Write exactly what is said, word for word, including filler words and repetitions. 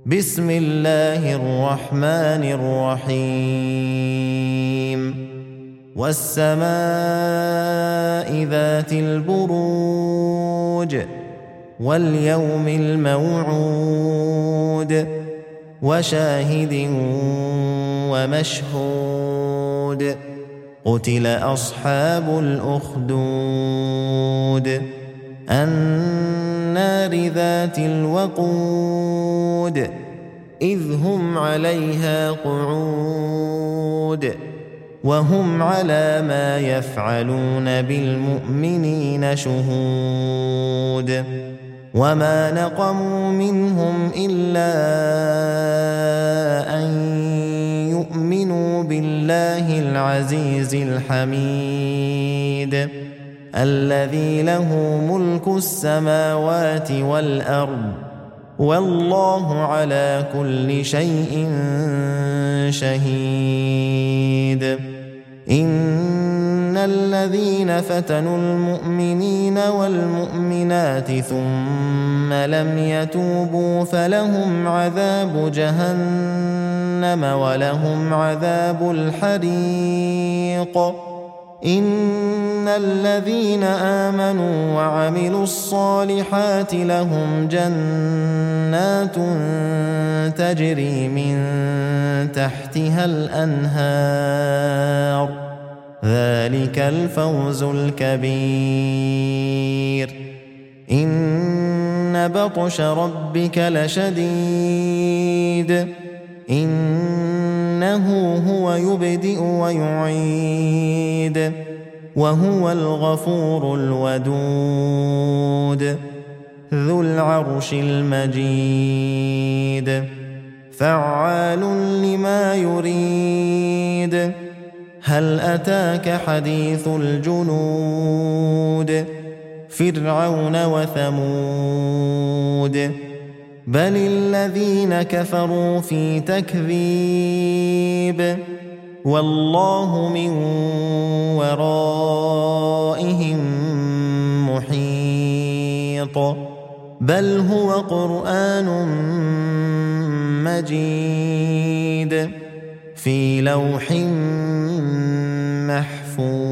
بسم الله الرحمن الرحيم والسماء ذات البروج واليوم الموعود وشاهد ومشهود قتل أصحاب الأخدود النار ذات الوقود إذ هم عليها قعود وهم على ما يفعلون بالمؤمنين شهود وما نقموا منهم إلا أن يؤمنوا بالله العزيز الحميد الذي له ملك السماوات والأرض والله على كل شيء شهيد إن الذين فتنوا المؤمنين والمؤمنات ثم لم يتوبوا فلهم عذاب جهنم ولهم عذاب الحريق إن الذين آمنوا وعملوا الصالحات لهم جنات تجري من تحتها الأنهار ذلك الفوز الكبير إن بطش ربك لشديد إنه هو يبدئ ويعيد وهو الغفور الودود ذو العرش المجيد فعال لما يريد هل أتاك حديث الجنود فرعون وثمود بل الذين كفروا في تكذيب والله من ورائهم محيط بل هو قرآن مجيد في لوح محفوظ.